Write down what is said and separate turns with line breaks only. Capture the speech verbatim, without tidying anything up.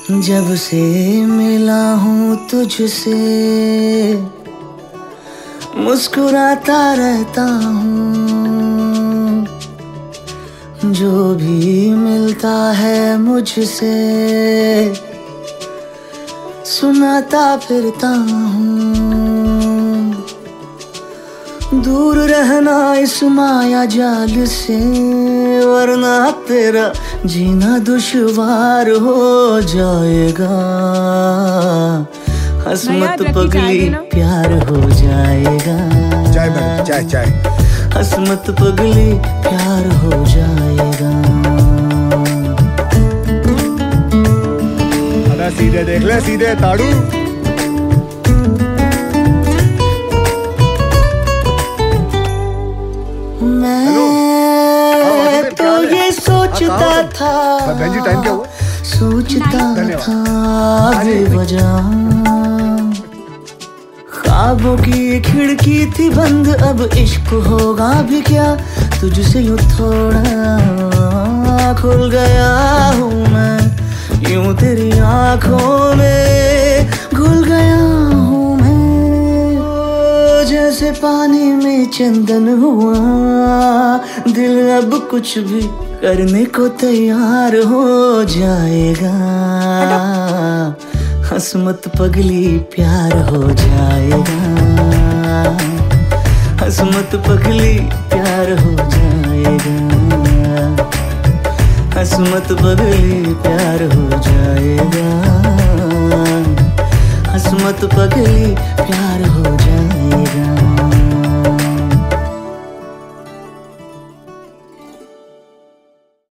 जब से मिला हूँ तुझसे मुस्कुराता रहता हूँ, जो भी मिलता है मुझसे सुनाता फिरता हूँ। दूर रहना इस माया जाल से, वरना तेरा जीना दुश्वार हो जाएगा। हसमत पगली प्यार हो जाएगा।
चाय मैडम, चाय चाय।
हसमत पगली प्यार हो जाएगा।
अरे सीधे देख ले, सीधे ताड़ू।
मैं तो ये सोचता था,
बहन जी टाइम क्या हुआ?
सोचता था बेवजह, ख्वाबों की खिड़की थी बंद, अब इश्क होगा भी क्या तुझसे यूं थोड़ा खुल गया हूँ मैं, यूं तेरी आंखों में घुल गया हूँ मैं। जैसे पानी में चंदन हुआ, दिल अब कुछ भी करने को तैयार हो जाएगा। हसमत पगली प्यार हो जाएगा। हसमत पगली प्यार हो जाएगा। हसमत पगली प्यार हो जाएगा। हसमत पगली प्यार हो जाएगा।